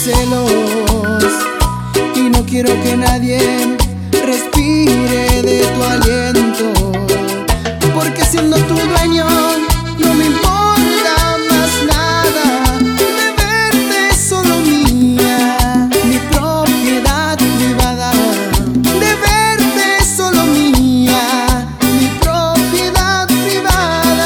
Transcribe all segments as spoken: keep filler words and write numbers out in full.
celos y no quiero que nadie respire de tu aliento, porque siendo tu dueño no me importa más nada, de verte solo mía, mi propiedad privada, de verte solo mía, mi propiedad privada.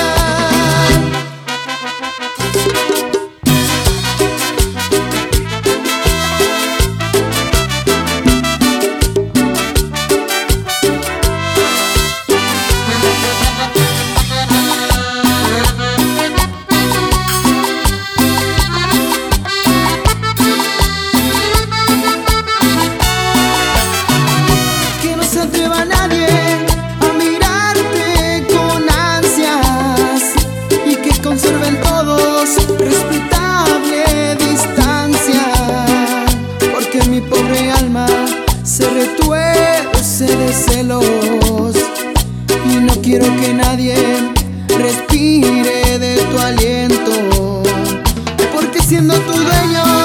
Nadie a mirarte con ansias y que conserven todos respetable distancia, porque mi pobre alma se retuerce de celos y no quiero que nadie respire de tu aliento, porque siendo tu dueño